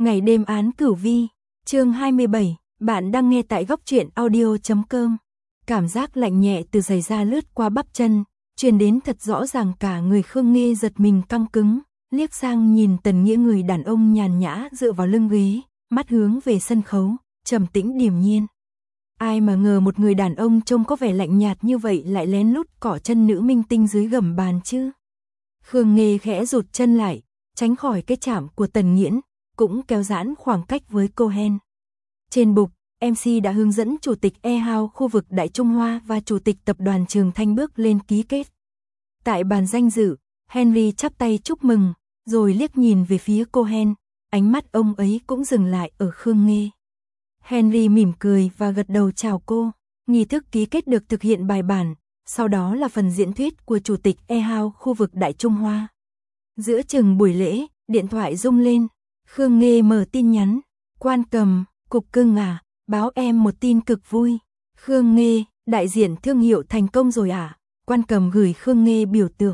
Ngày đêm án cửu vi, chương 27, bạn đang nghe tại góc truyện audio.com. Cảm giác lạnh nhẹ từ giày da lướt qua bắp chân, truyền đến thật rõ ràng cả người Khương Nghê giật mình căng cứng, liếc sang nhìn Tần Nghĩa người đàn ông nhàn nhã dựa vào lưng ghế, mắt hướng về sân khấu, trầm tĩnh điềm nhiên. Ai mà ngờ một người đàn ông trông có vẻ lạnh nhạt như vậy lại lén lút cỏ chân nữ minh tinh dưới gầm bàn chứ. Khương Nghê khẽ rụt chân lại, tránh khỏi cái chạm của Tần Nghiễn, cũng kéo giãn khoảng cách với Cohen. Trên bục, MC đã hướng dẫn Chủ tịch E-House khu vực Đại Trung Hoa và Chủ tịch Tập đoàn Trường Thanh bước lên ký kết. Tại bàn danh dự, Henry chắp tay chúc mừng, rồi liếc nhìn về phía Cohen, ánh mắt ông ấy cũng dừng lại ở Khương Nghê. Henry mỉm cười và gật đầu chào cô, nghi thức ký kết được thực hiện bài bản, sau đó là phần diễn thuyết của Chủ tịch E-House khu vực Đại Trung Hoa. Giữa chừng buổi lễ, điện thoại rung lên, Khương Nghê mở tin nhắn, Quan Cầm, Cục Cưng à, báo em một tin cực vui. Khương Nghê, đại diện thương hiệu thành công rồi à? Quan Cầm gửi Khương Nghê biểu tượng.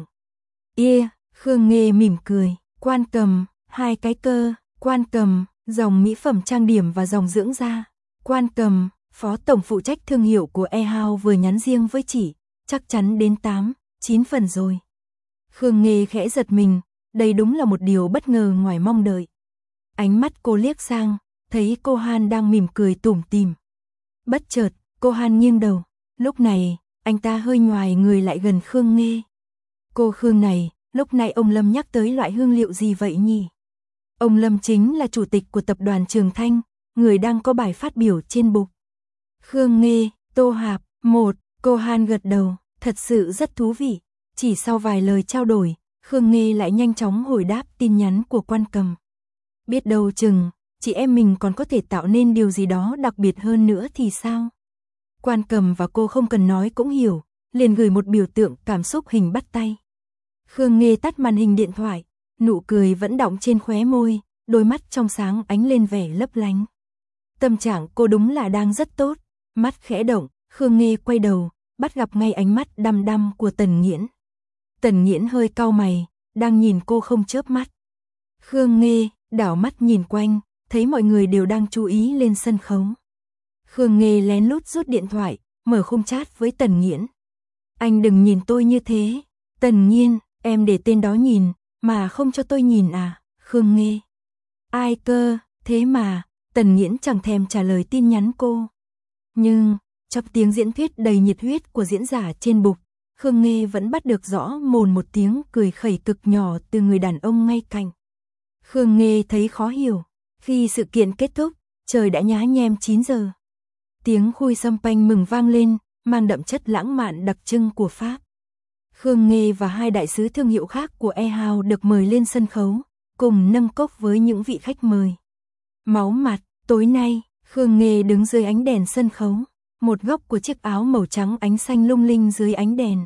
Khương Nghê mỉm cười, Quan Cầm, 2 cái cơ, Quan Cầm, dòng mỹ phẩm trang điểm và dòng dưỡng da. Quan Cầm, phó tổng phụ trách thương hiệu của E-House vừa nhắn riêng với chị, chắc chắn đến 8-9 phần rồi. Khương Nghê khẽ giật mình, đây đúng là một điều bất ngờ ngoài mong đợi. Ánh mắt cô liếc sang, thấy cô Han đang mỉm cười tủm tỉm. Bất chợt, cô Han nghiêng đầu, lúc này, anh ta hơi nhoài người lại gần Khương Nghê. Cô Khương này, lúc này ông Lâm nhắc tới loại hương liệu gì vậy nhỉ? Ông Lâm chính là chủ tịch của tập đoàn Trường Thanh, người đang có bài phát biểu trên bục. Khương Nghê, Tô Hạp, cô Han gật đầu, thật sự rất thú vị. Chỉ sau vài lời trao đổi, Khương Nghê lại nhanh chóng hồi đáp tin nhắn của Quan Cầm. Biết đâu chừng, chị em mình còn có thể tạo nên điều gì đó đặc biệt hơn nữa thì sao? Quan Cầm và cô không cần nói cũng hiểu, liền gửi một biểu tượng cảm xúc hình bắt tay. Khương Nghê tắt màn hình điện thoại, nụ cười vẫn đọng trên khóe môi, đôi mắt trong sáng ánh lên vẻ lấp lánh. Tâm trạng cô đúng là đang rất tốt, mắt khẽ động, Khương Nghê quay đầu, bắt gặp ngay ánh mắt đăm đăm của Tần Nghiễn. Tần Nghiễn hơi cau mày, đang nhìn cô không chớp mắt. Khương Nghê đảo mắt nhìn quanh, thấy mọi người đều đang chú ý lên sân khấu. Khương Nghê lén lút rút điện thoại, mở khung chat với Tần Nghiễn. Anh đừng nhìn tôi như thế. Tần Nghiên, em để tên đó nhìn, mà không cho tôi nhìn à? Khương Nghê. Ai cơ, thế mà, Tần Nghiễn chẳng thèm trả lời tin nhắn cô. Nhưng, trong tiếng diễn thuyết đầy nhiệt huyết của diễn giả trên bục, Khương Nghê vẫn bắt được rõ mồn một tiếng cười khẩy cực nhỏ từ người đàn ông ngay cạnh. Khương Nghê thấy khó hiểu, khi sự kiện kết thúc, trời đã nhá nhem 9 giờ. Tiếng khui sâm panh mừng vang lên, mang đậm chất lãng mạn đặc trưng của Pháp. Khương Nghê và 2 đại sứ thương hiệu khác của E-House được mời lên sân khấu, cùng nâng cốc với những vị khách mời. Máu mặt, tối nay, Khương Nghê đứng dưới ánh đèn sân khấu, một góc của chiếc áo màu trắng ánh xanh lung linh dưới ánh đèn.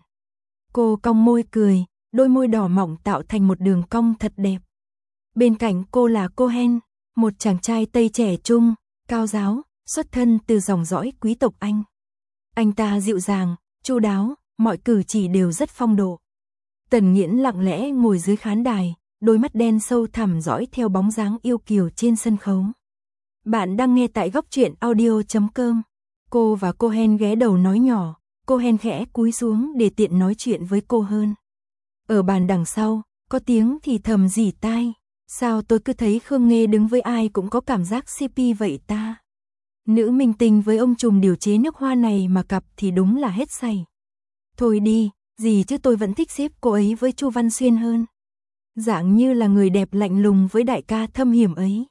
Cô cong môi cười, đôi môi đỏ mỏng tạo thành một đường cong thật đẹp. Bên cạnh cô là Cohen, một chàng trai Tây trẻ trung, cao ráo, xuất thân từ dòng dõi quý tộc Anh. Anh ta dịu dàng, chu đáo, mọi cử chỉ đều rất phong độ. Tần Nghiễn lặng lẽ ngồi dưới khán đài, đôi mắt đen sâu thẳm dõi theo bóng dáng yêu kiều trên sân khấu. Bạn đang nghe tại góc truyện audio.com. Cô và Cohen ghé đầu nói nhỏ, Cohen khẽ cúi xuống để tiện nói chuyện với cô hơn. Ở bàn đằng sau, có tiếng thì thầm rỉ tai. Sao tôi cứ thấy Khương Nghê đứng với ai cũng có cảm giác CP vậy ta? Nữ minh tinh với ông trùm điều chế nước hoa này mà cặp thì đúng là hết say. Thôi đi, gì chứ tôi vẫn thích xếp cô ấy với Chu Văn Xuyên hơn. Dạng như là người đẹp lạnh lùng với đại ca thâm hiểm ấy.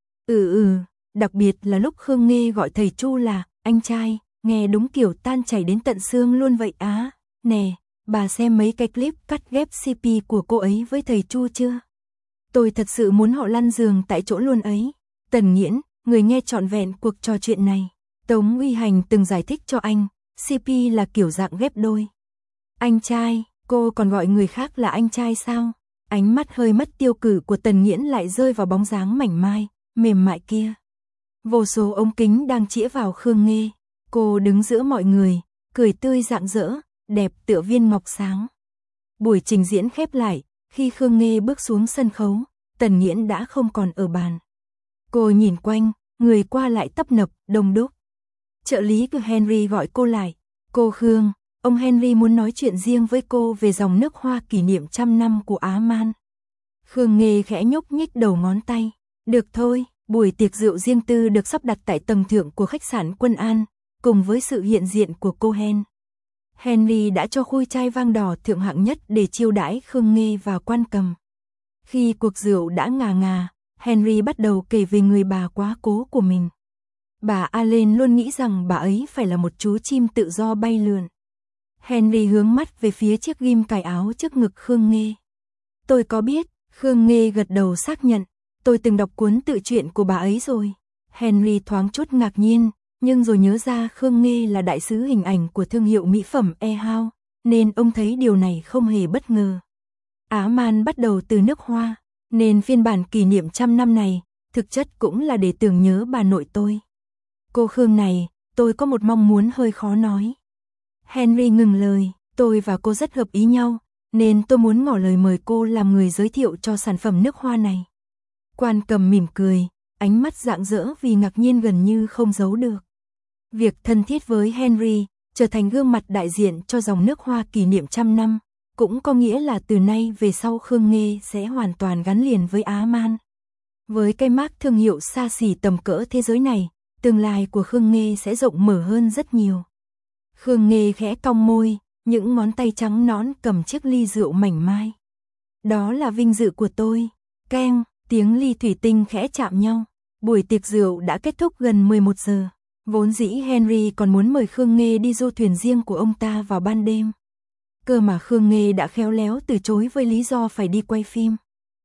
Đặc biệt là lúc Khương Nghê gọi thầy Chu là anh trai, nghe đúng kiểu tan chảy đến tận xương luôn vậy á. Nè, bà xem mấy cái clip cắt ghép CP của cô ấy với thầy Chu chưa? Tôi thật sự muốn họ lăn giường tại chỗ luôn ấy. Tần Nghiễn, người nghe trọn vẹn cuộc trò chuyện này. Tống Uy Hành từng giải thích cho anh, CP là kiểu dạng ghép đôi. Anh trai, cô còn gọi người khác là anh trai sao? Ánh mắt hơi mất tiêu cử của Tần Nghiễn lại rơi vào bóng dáng mảnh mai, mềm mại kia. Vô số ống kính đang chĩa vào Khương Nghê. Cô đứng giữa mọi người, cười tươi rạng rỡ, đẹp tựa viên ngọc sáng. Buổi trình diễn khép lại, khi Khương Nghê bước xuống sân khấu, Tần Nghiễn đã không còn ở bàn. Cô nhìn quanh, người qua lại tấp nập, đông đúc. Trợ lý của Henry gọi cô lại. Cô Khương, ông Henry muốn nói chuyện riêng với cô về dòng nước hoa kỷ niệm 100 năm của Á Man. Khương Nghê khẽ nhúc nhích đầu ngón tay. Được thôi, buổi tiệc rượu riêng tư được sắp đặt tại tầng thượng của khách sạn Quân An, cùng với sự hiện diện của cô Henry đã cho khui chai vang đỏ thượng hạng nhất để chiêu đãi Khương Nghê và Quan Cầm. Khi cuộc rượu đã ngà ngà, Henry bắt đầu kể về người bà quá cố của mình. Bà Allen luôn nghĩ rằng bà ấy phải là một chú chim tự do bay lượn. Henry hướng mắt về phía chiếc ghim cài áo trước ngực Khương Nghê. Tôi có biết, Khương Nghê gật đầu xác nhận. Tôi từng đọc cuốn tự truyện của bà ấy rồi. Henry thoáng chút ngạc nhiên, nhưng rồi nhớ ra Khương Nghê là đại sứ hình ảnh của thương hiệu mỹ phẩm Ehouse, nên ông thấy điều này không hề bất ngờ. Á Man bắt đầu từ nước hoa, nên phiên bản kỷ niệm 100 năm này, thực chất cũng là để tưởng nhớ bà nội tôi. Cô Khương này, tôi có một mong muốn hơi khó nói. Henry ngừng lời, tôi và cô rất hợp ý nhau, nên tôi muốn ngỏ lời mời cô làm người giới thiệu cho sản phẩm nước hoa này. Quan Cầm mỉm cười, ánh mắt rạng rỡ vì ngạc nhiên gần như không giấu được. Việc thân thiết với Henry, trở thành gương mặt đại diện cho dòng nước hoa kỷ niệm 100 năm, cũng có nghĩa là từ nay về sau Khương Nghê sẽ hoàn toàn gắn liền với Á Man. Với cái mác thương hiệu xa xỉ tầm cỡ thế giới này, tương lai của Khương Nghê sẽ rộng mở hơn rất nhiều. Khương Nghê khẽ cong môi, những ngón tay trắng nõn cầm chiếc ly rượu mảnh mai. Đó là vinh dự của tôi. Keng, tiếng ly thủy tinh khẽ chạm nhau. Buổi tiệc rượu đã kết thúc gần 11 giờ. Vốn dĩ Henry còn muốn mời Khương Nghê đi du thuyền riêng của ông ta vào ban đêm. Cơ mà Khương Nghê đã khéo léo từ chối với lý do phải đi quay phim.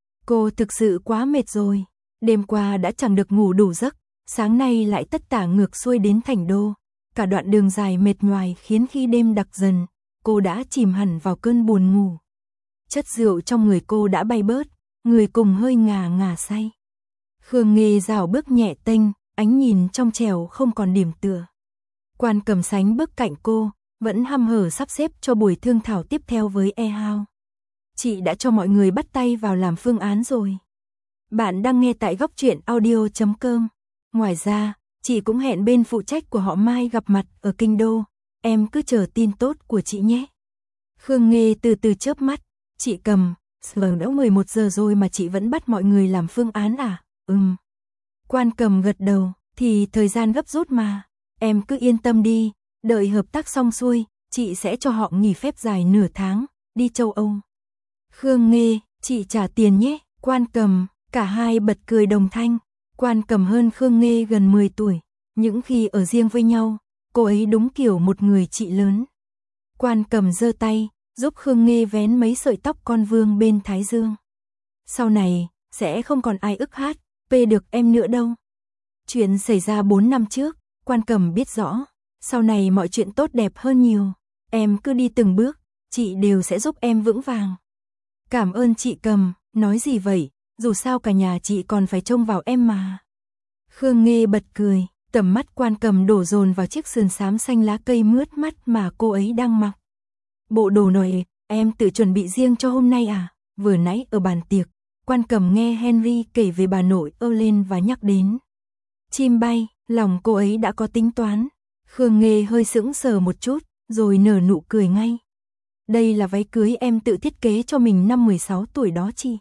Cô thực sự quá mệt rồi. Đêm qua đã chẳng được ngủ đủ giấc, sáng nay lại tất tả ngược xuôi đến Thành Đô. Cả đoạn đường dài mệt nhoài khiến khi đêm đặc dần, cô đã chìm hẳn vào cơn buồn ngủ. Chất rượu trong người cô đã bay bớt, người cùng hơi ngà ngà say. Khương Nghê rảo bước nhẹ tênh, ánh nhìn trong trẻo không còn điểm tựa. Quan Cầm sánh bước cạnh cô, vẫn hăm hở sắp xếp cho buổi thương thảo tiếp theo với Ehouse. Chị đã cho mọi người bắt tay vào làm phương án rồi. Bạn đang nghe tại góc truyện audio.com. Ngoài ra, chị cũng hẹn bên phụ trách của họ mai gặp mặt ở Kinh Đô. Em cứ chờ tin tốt của chị nhé. Khương Nghê từ từ chớp mắt. Chị Cầm, đã 11 giờ rồi mà chị vẫn bắt mọi người làm phương án à? Quan Cầm gật đầu, thì thời gian gấp rút mà. Em cứ yên tâm đi, đợi hợp tác xong xuôi, chị sẽ cho họ nghỉ phép dài nửa tháng, đi châu Âu. Khương Nghê, chị trả tiền nhé. Quan Cầm, cả hai bật cười đồng thanh. Quan Cầm hơn Khương Nghê gần 10 tuổi, những khi ở riêng với nhau, cô ấy đúng kiểu một người chị lớn. Quan Cầm giơ tay, giúp Khương Nghê vén mấy sợi tóc con vương bên thái dương. Sau này, sẽ không còn ai ức hát, được em nữa đâu. Chuyện xảy ra 4 năm trước, Quan Cầm biết rõ, sau này mọi chuyện tốt đẹp hơn nhiều. Em cứ đi từng bước, chị đều sẽ giúp em vững vàng. Cảm ơn chị Cầm, nói gì vậy, dù sao cả nhà chị còn phải trông vào em mà. Khương Nghê bật cười, tầm mắt Quan Cầm đổ dồn vào chiếc sườn xám xanh lá cây mướt mắt mà cô ấy đang mặc. Bộ đồ này, em tự chuẩn bị riêng cho hôm nay à? Vừa nãy ở bàn tiệc, Quan Cầm nghe Henry kể về bà nội lên và nhắc đến chim bay, lòng cô ấy đã có tính toán. Khương Nghê hơi sững sờ một chút, rồi nở nụ cười ngay. Đây là váy cưới em tự thiết kế cho mình năm 16 tuổi đó chị.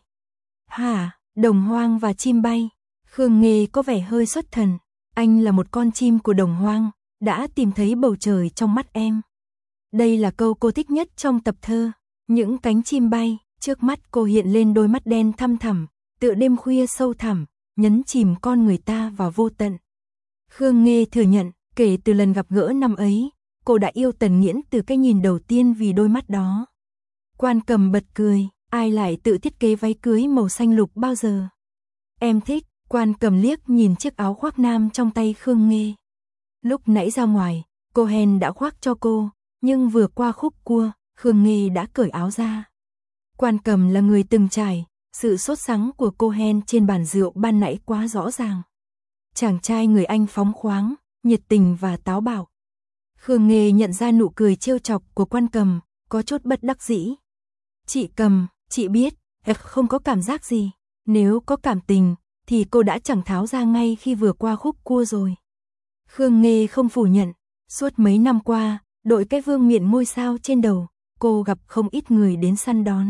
Hả, Đồng Hoang và chim bay. Khương Nghê có vẻ hơi xuất thần. Anh là một con chim của Đồng Hoang, đã tìm thấy bầu trời trong mắt em. Đây là câu cô thích nhất trong tập thơ. Những cánh chim bay, trước mắt cô hiện lên đôi mắt đen thăm thẳm, tựa đêm khuya sâu thẳm, nhấn chìm con người ta vào vô tận. Khương Nghê thừa nhận, kể từ lần gặp gỡ năm ấy, cô đã yêu Tần Nghiễn từ cái nhìn đầu tiên vì đôi mắt đó. Quan Cầm bật cười, ai lại tự thiết kế váy cưới màu xanh lục bao giờ? Em thích. Quan Cầm liếc nhìn chiếc áo khoác nam trong tay Khương Nghê. Lúc nãy ra ngoài, cô đã khoác cho cô, nhưng vừa qua khúc cua, Khương Nghê đã cởi áo ra. Quan Cầm là người từng trải, sự sốt sắng của cô trên bàn rượu ban nãy quá rõ ràng. Chàng trai người Anh phóng khoáng, nhiệt tình và táo bạo. Khương Nghê nhận ra nụ cười trêu chọc của Quan Cầm, có chút bất đắc dĩ. Chị Cầm, chị biết, không có cảm giác gì. Nếu có cảm tình, thì cô đã chẳng tháo ra ngay khi vừa qua khúc cua rồi. Khương Nghê không phủ nhận, suốt mấy năm qua, đội cái vương miện ngôi sao trên đầu, cô gặp không ít người đến săn đón.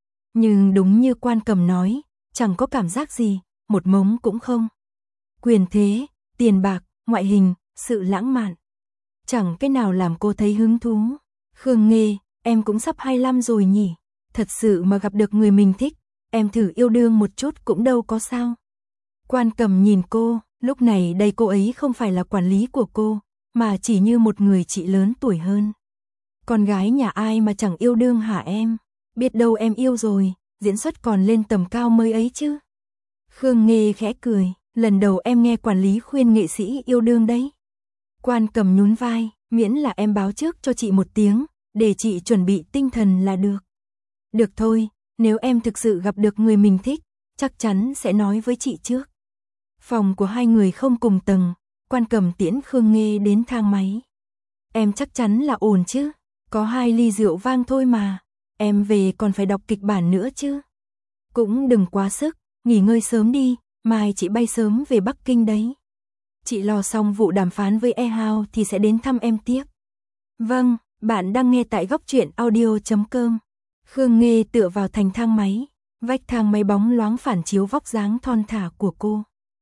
Nhưng đúng như Quan Cầm nói, chẳng có cảm giác gì, một mống cũng không. Quyền thế, tiền bạc, ngoại hình, sự lãng mạn, chẳng cái nào làm cô thấy hứng thú. Khương Nghê, em cũng sắp 25 rồi nhỉ, thật sự mà gặp được người mình thích, em thử yêu đương một chút cũng đâu có sao. Quan Cầm nhìn cô, lúc này đây cô ấy không phải là quản lý của cô, mà chỉ như một người chị lớn tuổi hơn. Con gái nhà ai mà chẳng yêu đương hả em? Biết đâu em yêu rồi, diễn xuất còn lên tầm cao mới ấy chứ. Khương Nghê khẽ cười, lần đầu em nghe quản lý khuyên nghệ sĩ yêu đương đấy. Quan Cầm nhún vai, miễn là em báo trước cho chị một tiếng, để chị chuẩn bị tinh thần là được. Được thôi, nếu em thực sự gặp được người mình thích, chắc chắn sẽ nói với chị trước. Phòng của hai người không cùng tầng, Quan Cầm tiễn Khương Nghê đến thang máy. Em chắc chắn là ổn chứ, có 2 ly rượu vang thôi mà, em về còn phải đọc kịch bản nữa chứ. Cũng đừng quá sức, nghỉ ngơi sớm đi, mai chị bay sớm về Bắc Kinh đấy. Chị lo xong vụ đàm phán với eHao thì sẽ đến thăm em tiếp. Vâng, bạn đang nghe tại góc truyện audio.com. Khương Nghê tựa vào thành thang máy, vách thang máy bóng loáng phản chiếu vóc dáng thon thả của cô.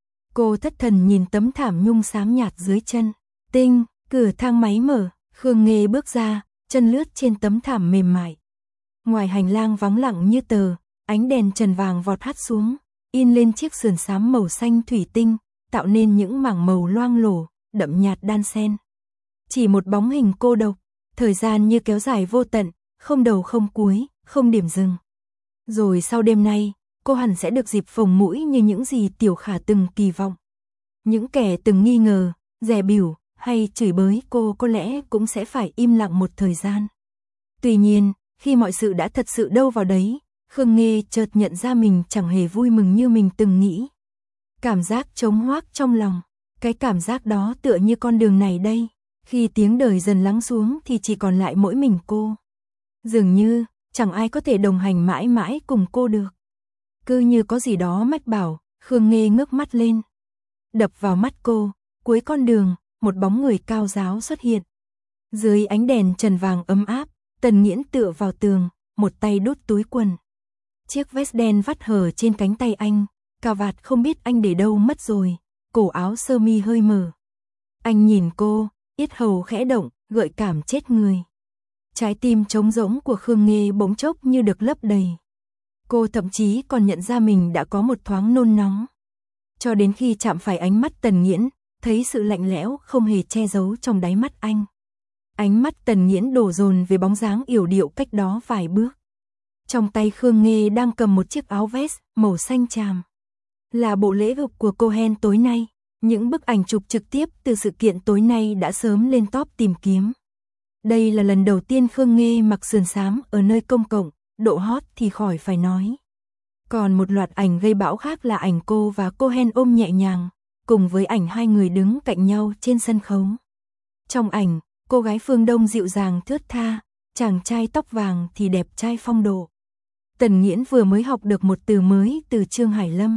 Cô thất thần nhìn tấm thảm nhung xám nhạt dưới chân. Tinh, cửa thang máy mở, Khương Nghê bước ra, chân lướt trên tấm thảm mềm mại. Ngoài hành lang vắng lặng như tờ, ánh đèn trần vàng vọt hắt xuống, in lên chiếc sườn xám màu xanh thủy tinh, tạo nên những mảng màu loang lổ, đậm nhạt đan xen. Chỉ một bóng hình cô độc, thời gian như kéo dài vô tận, không đầu không cuối, không điểm dừng. Rồi sau đêm nay, cô hẳn sẽ được dịp phồng mũi như những gì Tiểu Khả từng kỳ vọng. Những kẻ từng nghi ngờ, dè bỉu hay chửi bới cô có lẽ cũng sẽ phải im lặng một thời gian. Tuy nhiên, khi mọi sự đã thật sự đâu vào đấy, Khương Nghê chợt nhận ra mình chẳng hề vui mừng như mình từng nghĩ. Cảm giác trống hoác trong lòng, cái cảm giác đó tựa như con đường này đây, khi tiếng đời dần lắng xuống thì chỉ còn lại mỗi mình cô. Dường như, chẳng ai có thể đồng hành mãi mãi cùng cô được. Cứ như có gì đó mách bảo, Khương Nghê ngước mắt lên. Đập vào mắt cô, cuối con đường, một bóng người cao ráo xuất hiện. Dưới ánh đèn trần vàng ấm áp, Tần Nghiễn tựa vào tường, một tay đút túi quần. Chiếc vest đen vắt hở trên cánh tay anh, cà vạt không biết anh để đâu mất rồi, cổ áo sơ mi hơi mở. Anh nhìn cô, yết hầu khẽ động, gợi cảm chết người. Trái tim trống rỗng của Khương Nghê bỗng chốc như được lấp đầy. Cô thậm chí còn nhận ra mình đã có một thoáng nôn nóng. Cho đến khi chạm phải ánh mắt Tần Nghiễn, thấy sự lạnh lẽo không hề che giấu trong đáy mắt anh. Ánh mắt Tần Nghiễn đổ dồn về bóng dáng yểu điệu cách đó vài bước. Trong tay Khương Nghê đang cầm một chiếc áo vest màu xanh chàm. Là bộ lễ phục của Cohen tối nay. Những bức ảnh chụp trực tiếp từ sự kiện tối nay đã sớm lên top tìm kiếm. Đây là lần đầu tiên Khương Nghê mặc sườn xám ở nơi công cộng, độ hot thì khỏi phải nói. Còn một loạt ảnh gây bão khác là ảnh cô và Cohen ôm nhẹ nhàng, cùng với ảnh hai người đứng cạnh nhau trên sân khấu. Trong ảnh, cô gái phương Đông dịu dàng thướt tha, chàng trai tóc vàng thì đẹp trai phong độ. Tần Nghiễn vừa mới học được một từ mới từ Trương Hải Lâm,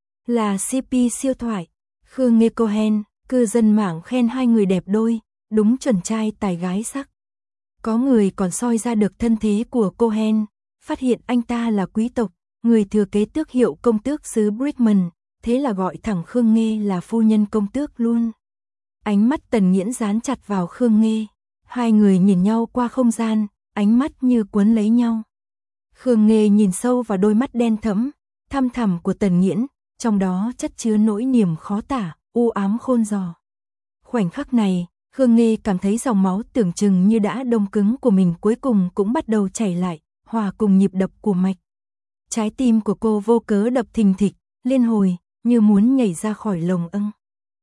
là CP siêu thoại. Khương Nghê Cohen, cư dân mạng khen hai người đẹp đôi, đúng chuẩn trai tài gái sắc. Có người còn soi ra được thân thế của Cohen, phát hiện anh ta là quý tộc, người thừa kế tước hiệu công tước xứ Brickman, thế là gọi thẳng Khương Nghê là phu nhân công tước luôn. Ánh mắt Tần Nghiễn dán chặt vào Khương Nghê, hai người nhìn nhau qua không gian, ánh mắt như cuốn lấy nhau. Khương Nghê nhìn sâu vào đôi mắt đen thẫm, thăm thẳm của Tần Nghiễn, trong đó chất chứa nỗi niềm khó tả, u ám khôn rò. Khoảnh khắc này, Khương Nghê cảm thấy dòng máu tưởng chừng như đã đông cứng của mình cuối cùng cũng bắt đầu chảy lại, hòa cùng nhịp đập của mạch. Trái tim của cô vô cớ đập thình thịch, liên hồi, như muốn nhảy ra khỏi lồng ưng.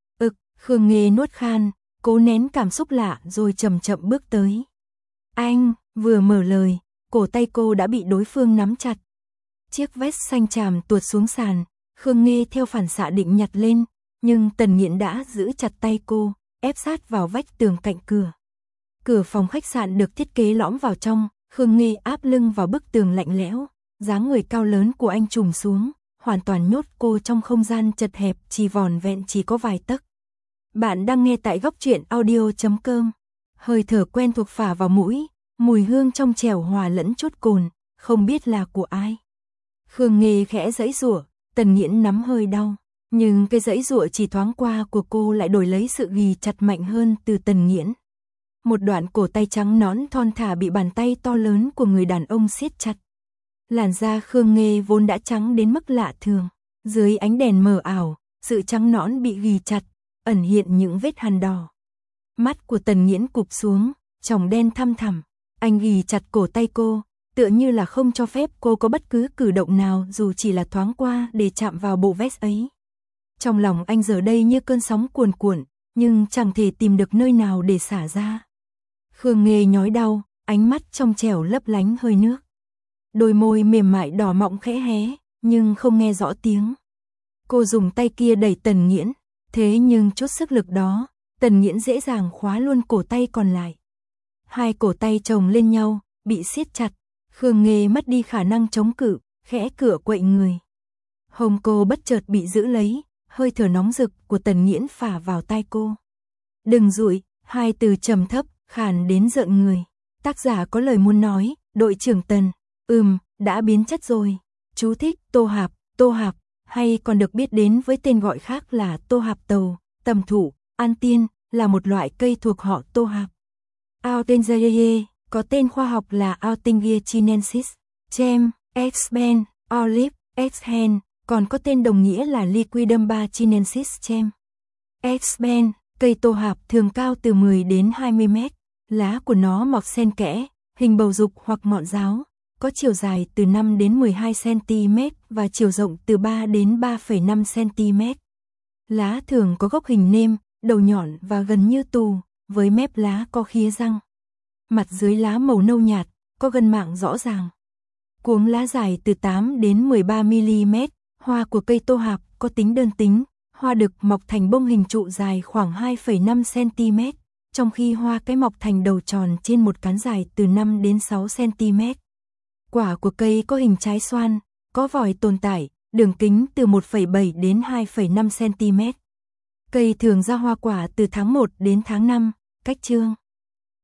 Khương Nghê nuốt khan, cố nén cảm xúc lạ rồi chậm chậm bước tới. Anh, vừa mở lời, cổ tay cô đã bị đối phương nắm chặt. Chiếc vest xanh chàm tuột xuống sàn, Khương Nghê theo phản xạ định nhặt lên, nhưng Tần Nghiễn đã giữ chặt tay cô, ép sát vào vách tường cạnh cửa. Cửa phòng khách sạn được thiết kế lõm vào trong, Khương Nghê áp lưng vào bức tường lạnh lẽo, dáng người cao lớn của anh trùm xuống, hoàn toàn nhốt cô trong không gian chật hẹp chỉ vỏn vẹn chỉ có vài tấc. Bạn đang nghe tại góc truyện audio.com. Hơi thở quen thuộc phả vào mũi, mùi hương trong trẻo hòa lẫn chút cồn, không biết là của ai. Khương Nghê khẽ giãy giụa, Tần Nghiễn nắm hơi đau, nhưng cái giãy giụa chỉ thoáng qua của cô lại đổi lấy sự ghì chặt mạnh hơn từ Tần Nghiễn. Một đoạn cổ tay trắng nõn thon thả bị bàn tay to lớn của người đàn ông siết chặt. Làn da Khương Nghê vốn đã trắng đến mức lạ thường, dưới ánh đèn mờ ảo, sự trắng nõn bị ghì chặt, ẩn hiện những vết hằn đỏ. Mắt của Tần Nghiễn cụp xuống, tròng đen thăm thẳm, anh ghì chặt cổ tay cô, tựa như là không cho phép cô có bất cứ cử động nào dù chỉ là thoáng qua để chạm vào bộ vest ấy. Trong lòng anh giờ đây như cơn sóng cuồn cuộn, nhưng chẳng thể tìm được nơi nào để xả ra. Khương Nghê nhói đau, ánh mắt trong trẻo lấp lánh hơi nước. Đôi môi mềm mại đỏ mọng khẽ hé, nhưng không nghe rõ tiếng. Cô dùng tay kia đẩy Tần Nghiễn, thế nhưng chút sức lực đó, Tần Nghiễn dễ dàng khóa luôn cổ tay còn lại. Hai cổ tay chồng lên nhau, bị siết chặt, Khương Nghê mất đi khả năng chống cự, khẽ cựa quậy người. Hông cô bất chợt bị giữ lấy, hơi thở nóng rực của Tần Nghiễn phả vào tai cô. Đừng dụi, hai từ trầm thấp, khàn đến rợn người. Tác giả có lời muốn nói, đội trưởng Tần, đã biến chất rồi. Chú thích, tô hạp, hay còn được biết đến với tên gọi khác là tô hạp tàu, tầm thụ, an tiên, là một loại cây thuộc họ tô hạp. Autengiae, có tên khoa học là Autengia chinensis, Chem, Expen, Olive, Exhen, còn có tên đồng nghĩa là Liquidum chinensis Chem. Expen, cây tô hạp thường cao từ 10 đến 20 mét, lá của nó mọc xen kẽ, hình bầu dục hoặc ngọn giáo, có chiều dài từ 5 đến 12 cm và chiều rộng từ 3 đến 3,5 cm. Lá thường có gốc hình nêm, đầu nhọn và gần như tù, với mép lá có khía răng. Mặt dưới lá màu nâu nhạt, có gân mảng rõ ràng. Cuống lá dài từ 8 đến 13 mm, hoa của cây tô hạp có tính đơn tính, hoa đực mọc thành bông hình trụ dài khoảng 2,5 cm, trong khi hoa cái mọc thành đầu tròn trên một cán dài từ 5 đến 6 cm. Quả của cây có hình trái xoan, có vòi tồn tại, đường kính từ 1,7 đến 2,5 cm. Cây thường ra hoa quả từ tháng 1 đến tháng 5, cách chương.